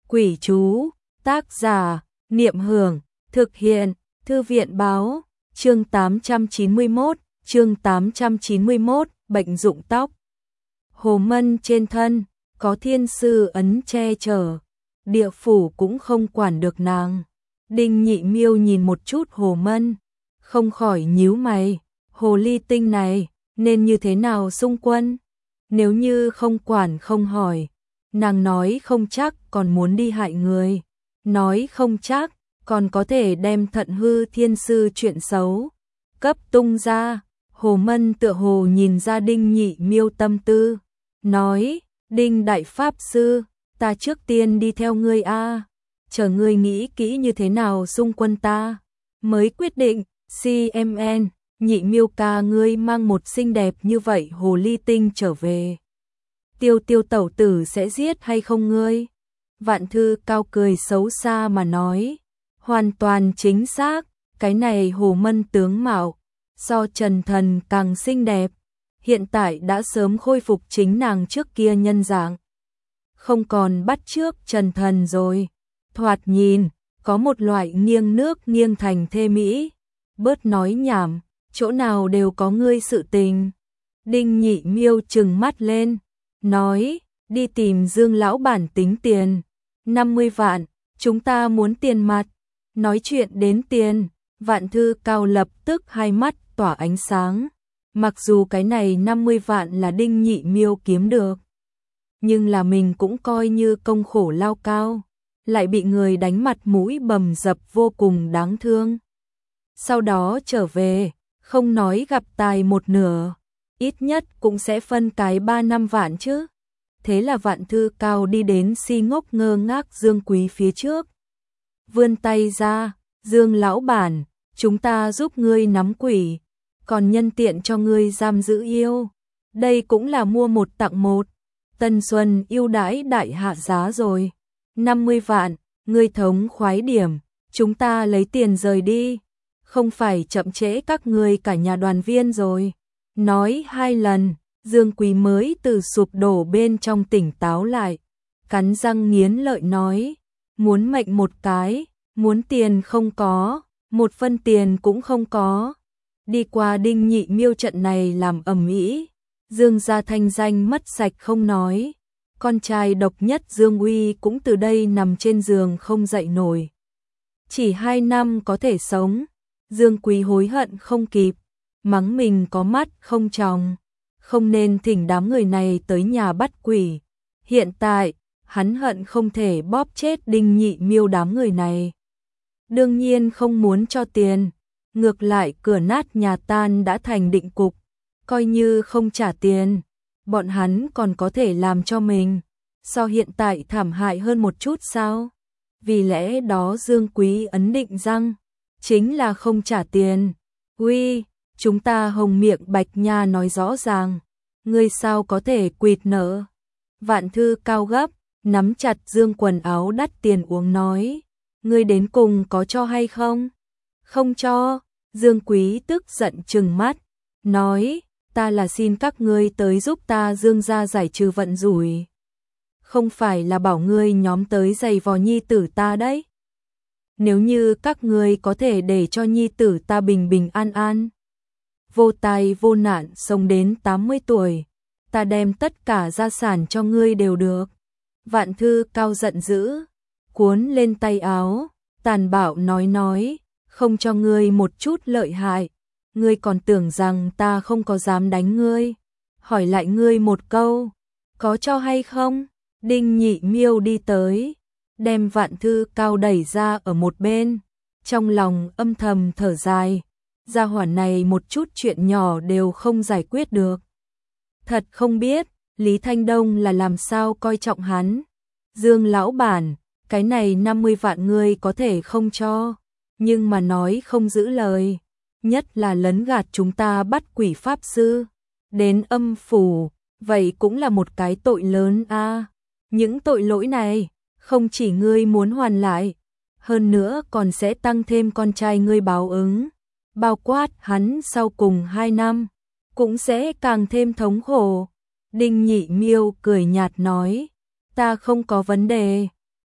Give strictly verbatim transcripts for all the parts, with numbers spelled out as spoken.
Quỷ chú, tác giả, Niệm Hưởng, thực hiện, Thư viện báo, chương tám trăm chín mươi mốt, chương tám trăm chín mươi mốt, bệnh rụng tóc. Hồ Mân trên thân, có thiên sư ấn che chở, địa phủ cũng không quản được nàng. Đinh Nhị Miêu nhìn một chút Hồ Mân, không khỏi nhíu mày, hồ ly tinh này, nên như thế nào xung quân? Nếu như không quản không hỏi, nàng nói không chắc còn muốn đi hại người, nói không chắc còn có thể đem Thận Hư thiên sư chuyện xấu cấp tung ra. Hồ Mân tựa hồ nhìn ra Đinh Nhị Miêu tâm tư, nói: Đinh đại pháp sư, ta trước tiên đi theo ngươi a, chờ ngươi nghĩ kỹ như thế nào xung quân ta mới quyết định. xê em en, Nhị Miêu ca, ngươi mang một xinh đẹp như vậy hồ ly tinh trở về, Tiêu Tiêu tẩu tử sẽ giết hay không ngươi? Vạn Thư Cao cười xấu xa mà nói: hoàn toàn chính xác, cái này Hồ Mân tướng mạo so Trần Thần càng xinh đẹp, hiện tại đã sớm khôi phục chính nàng trước kia nhân dạng, không còn bắt chước Trần Thần rồi, thoạt nhìn có một loại nghiêng nước nghiêng thành thê mỹ. Bớt nói nhảm, chỗ nào đều có ngươi sự tình. Đinh Nhị Miêu trừng mắt lên, nói: đi tìm Dương lão bản tính tiền, năm mươi vạn, chúng ta muốn tiền mặt. Nói chuyện đến tiền, Vạn Thư Cao lập tức hai mắt tỏa ánh sáng. Mặc dù cái này năm mươi vạn là Đinh Nhị Miêu kiếm được, nhưng là mình cũng coi như công khổ lao cao, lại bị người đánh mặt mũi bầm dập vô cùng đáng thương. Sau đó trở về, không nói gặp tài một nửa, ít nhất cũng sẽ phân cái ba năm vạn chứ. Thế là Vạn Thư Cao đi đến si ngốc ngơ ngác Dương Quý phía trước, vươn tay ra: Dương lão bản, chúng ta giúp ngươi nắm quỷ, còn nhân tiện cho ngươi giam giữ yêu. Đây cũng là mua một tặng một, Tân Xuân ưu đãi đại hạ giá rồi. năm mươi vạn, ngươi thống khoái điểm, chúng ta lấy tiền rời đi, không phải chậm trễ các ngươi cả nhà đoàn viên rồi. Nói hai lần, Dương Quý mới từ sụp đổ bên trong tỉnh táo lại, cắn răng nghiến lợi nói: muốn mệnh một cái, muốn tiền không có, một phân tiền cũng không có. Đi qua Đinh Nhị Miêu trận này làm ầm ĩ, Dương gia thanh danh mất sạch không nói, con trai độc nhất Dương Uy cũng từ đây nằm trên giường không dậy nổi. Chỉ hai năm có thể sống, Dương Quý hối hận không kịp, mắng mình có mắt không tròng, không nên thỉnh đám người này tới nhà bắt quỷ. Hiện tại, hắn hận không thể bóp chết Đinh Nhị Miêu đám người này. Đương nhiên không muốn cho tiền, ngược lại cửa nát nhà tan đã thành định cục, coi như không trả tiền, bọn hắn còn có thể làm cho mình so hiện tại thảm hại hơn một chút sao? Vì lẽ đó Dương Quý ấn định răng, chính là không trả tiền. Uy, chúng ta hồng miệng bạch nha nói rõ ràng, ngươi sao có thể quỵt nợ? Vạn Thư Cao gấp, nắm chặt Dương quần áo đắt tiền uống nói: ngươi đến cùng có cho hay không? Không cho. Dương Quý tức giận trừng mắt, nói: ta là xin các ngươi tới giúp ta Dương gia giải trừ vận rủi, không phải là bảo ngươi nhóm tới giày vò nhi tử ta đấy. Nếu như các ngươi có thể để cho nhi tử ta bình bình an an, vô tai vô nạn sống đến tám mươi tuổi, ta đem tất cả gia sản cho ngươi đều được. Vạn Thư Cao giận dữ, cuốn lên tay áo, tàn bạo nói nói: không cho ngươi một chút lợi hại, ngươi còn tưởng rằng ta không có dám đánh ngươi. Hỏi lại ngươi một câu, có cho hay không? Đinh Nhị Miêu đi tới, đem Vạn Thư Cao đẩy ra ở một bên, trong lòng âm thầm thở dài, gia hỏa này một chút chuyện nhỏ đều không giải quyết được. Thật không biết Lý Thanh Đông là làm sao coi trọng hắn. Dương lão bản, cái này năm mươi vạn ngươi có thể không cho, nhưng mà nói không giữ lời, nhất là lấn gạt chúng ta bắt quỷ pháp sư đến âm phủ, vậy cũng là một cái tội lớn a. Những tội lỗi này không chỉ ngươi muốn hoàn lại, hơn nữa còn sẽ tăng thêm con trai ngươi báo ứng, bao quát hắn sau cùng hai năm cũng sẽ càng thêm thống khổ. Đinh Nhị Miêu cười nhạt nói: ta không có vấn đề,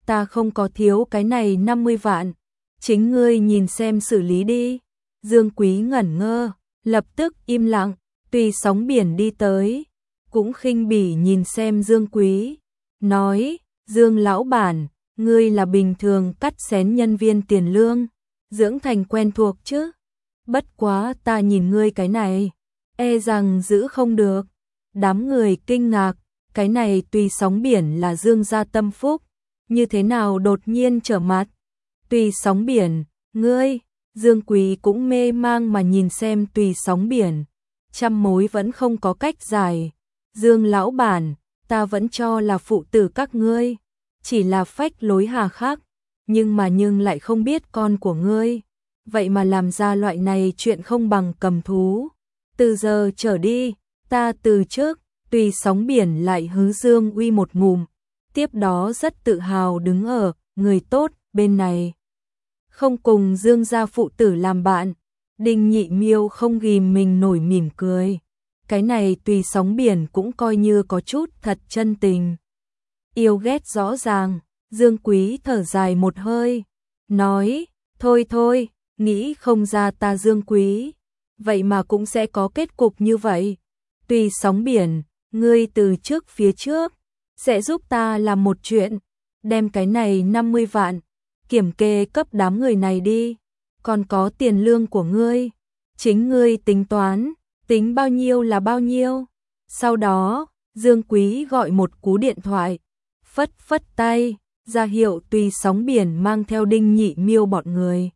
ta không có thiếu cái này năm mươi vạn, chính ngươi nhìn xem xử lý đi. Dương Quý ngẩn ngơ, lập tức im lặng, Tùy Sóng Biển đi tới, cũng khinh bỉ nhìn xem Dương Quý, nói, Dương lão bản, ngươi là bình thường cắt xén nhân viên tiền lương, dưỡng thành quen thuộc chứ. Bất quá ta nhìn ngươi cái này, e rằng giữ không được. Đám người kinh ngạc, cái này Tùy Sóng Biển là Dương gia tâm phúc, như thế nào đột nhiên trở mặt. Tùy Sóng Biển, ngươi, Dương Quý cũng mê mang mà nhìn xem Tùy Sóng Biển, trăm mối vẫn không có cách giải. Dương lão bản, ta vẫn cho là phụ tử các ngươi, chỉ là phách lối hà khắc, nhưng mà nhưng lại không biết con của ngươi, vậy mà làm ra loại này chuyện không bằng cầm thú. Từ giờ trở đi, ta từ trước. Tùy Sóng Biển lại hứ Dương Uy một ngụm, tiếp đó rất tự hào đứng ở người tốt bên này. Không cùng Dương gia phụ tử làm bạn, Đinh Nhị Miêu không ghìm mình nổi mỉm cười. Cái này Tùy Sóng Biển cũng coi như có chút thật chân tình. Yêu ghét rõ ràng, Dương Quý thở dài một hơi, nói, thôi thôi, nghĩ không ra ta Dương Quý, vậy mà cũng sẽ có kết cục như vậy. Tùy Sóng Biển, ngươi từ trước phía trước, sẽ giúp ta làm một chuyện, đem cái này năm mươi vạn, kiểm kê cấp đám người này đi, còn có tiền lương của ngươi, chính ngươi tính toán, tính bao nhiêu là bao nhiêu. Sau đó, Dương Quý gọi một cú điện thoại, phất phất tay, ra hiệu Tùy Sóng Biển mang theo Đinh Nhị Miêu bọn người.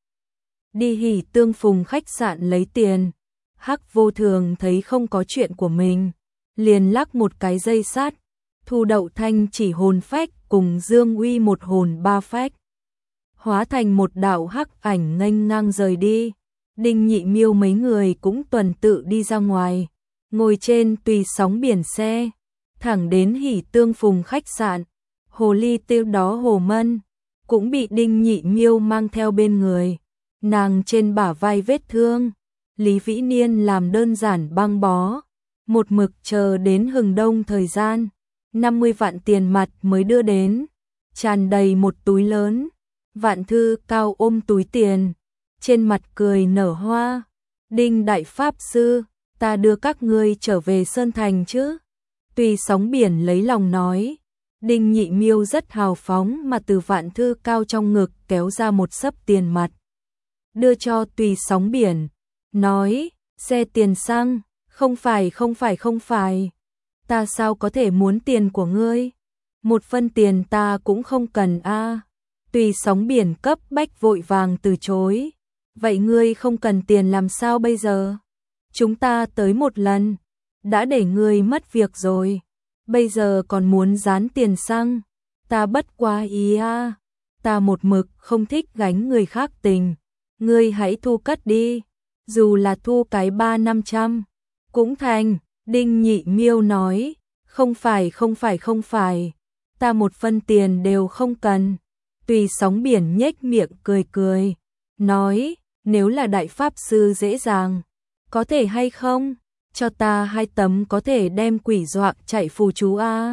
Đi Hỉ Tương Phùng khách sạn lấy tiền, Hắc Vô Thường thấy không có chuyện của mình, liền lắc một cái dây sát, Thu Đậu Thanh chỉ hồn phách cùng Dương Uy một hồn ba phách, hóa thành một đạo hắc ảnh nghênh ngang rời đi. Đinh Nhị Miêu mấy người cũng tuần tự đi ra ngoài, ngồi trên Tùy Sóng Biển xe, thẳng đến Hỉ Tương Phùng khách sạn. Hồ ly tiêu đó Hồ Mân cũng bị Đinh Nhị Miêu mang theo bên người, nàng trên bả vai vết thương, Lý Vĩ Niên làm đơn giản băng bó, một mực chờ đến hừng đông thời gian, năm mươi vạn tiền mặt mới đưa đến, tràn đầy một túi lớn. Vạn Thư Cao ôm túi tiền, trên mặt cười nở hoa, Đinh Đại Pháp Sư, ta đưa các ngươi trở về Sơn Thành chứ. Tùy Sóng Biển lấy lòng nói. Đinh Nhị Miêu rất hào phóng mà từ Vạn Thư Cao trong ngực kéo ra một xấp tiền mặt, đưa cho Tùy Sóng Biển, nói, xe tiền xăng, không phải không phải không phải, ta sao có thể muốn tiền của ngươi, một phân tiền ta cũng không cần a. À. Tùy Sóng Biển cấp bách vội vàng từ chối, vậy ngươi không cần tiền làm sao bây giờ, chúng ta tới một lần, đã để ngươi mất việc rồi. Bây giờ còn muốn dán tiền xăng, ta bất quá ý a, ta một mực không thích gánh người khác tình, ngươi hãy thu cất đi, dù là thu cái ba năm trăm, cũng thành. Đinh Nhị Miêu nói, không phải không phải không phải, ta một phân tiền đều không cần. Tùy Sóng Biển nhếch miệng cười cười, nói, nếu là Đại Pháp Sư dễ dàng, có thể hay không? Cho ta hai tấm có thể đem quỷ dọa chạy phù chú a.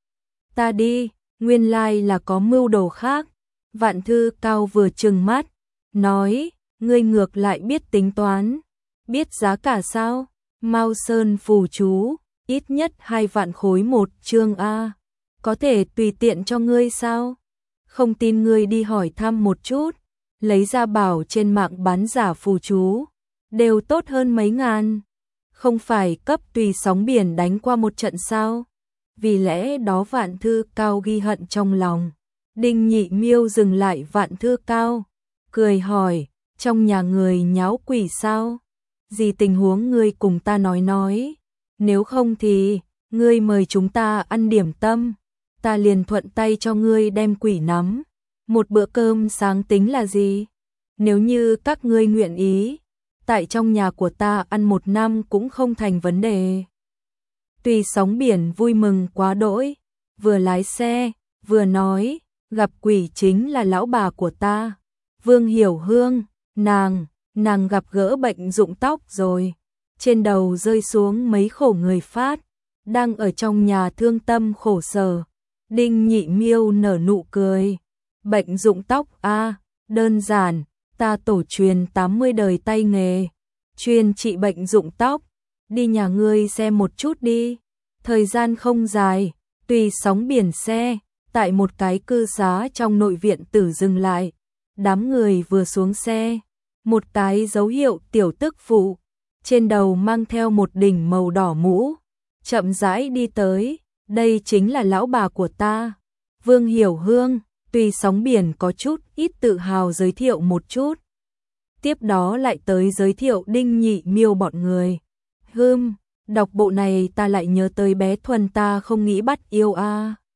Ta đi, nguyên lai là có mưu đồ khác. Vạn Thư Cao vừa trừng mắt, nói, ngươi ngược lại biết tính toán, biết giá cả sao? Mao Sơn phù chú, ít nhất hai vạn khối một chương a, có thể tùy tiện cho ngươi sao? Không tin ngươi đi hỏi thăm một chút, lấy ra bảo trên mạng bán giả phù chú, đều tốt hơn mấy ngàn. Không phải cấp Tùy Sóng Biển đánh qua một trận sao? Vì lẽ đó Vạn Thư Cao ghi hận trong lòng. Đinh Nhị Miêu dừng lại Vạn Thư Cao, cười hỏi, trong nhà người nháo quỷ sao? Gì tình huống ngươi cùng ta nói nói, nếu không thì, ngươi mời chúng ta ăn điểm tâm, ta liền thuận tay cho ngươi đem quỷ nắm. Một bữa cơm sáng tính là gì? Nếu như các ngươi nguyện ý, tại trong nhà của ta ăn một năm cũng không thành vấn đề. Tùy Sóng Biển vui mừng quá đỗi, vừa lái xe, vừa nói, gặp quỷ chính là lão bà của ta, Vương Hiểu Hương, nàng, nàng gặp gỡ bệnh rụng tóc rồi, trên đầu rơi xuống mấy khổ người phát, đang ở trong nhà thương tâm khổ sở. Đinh Nhị Miêu nở nụ cười, Bệnh dụng tóc a, đơn giản, ta tổ truyền tám mươi đời tay nghề, chuyên trị bệnh dụng tóc, đi nhà ngươi xem một chút đi. Thời gian không dài, tùy sóng biển xe, tại một cái cư xá trong nội viện tử dừng lại. Đám người vừa xuống xe, một cái dấu hiệu tiểu tức phụ, trên đầu mang theo một đỉnh màu đỏ mũ, chậm rãi đi tới, đây chính là lão bà của ta, Vương Hiểu Hương. Tùy sóng biển có chút ít tự hào giới thiệu một chút. Tiếp đó lại tới giới thiệu Đinh Nhị Miêu bọn người. Hừm, đọc bộ này ta lại nhớ tới bé Thuần ta không nghĩ bắt yêu a. À.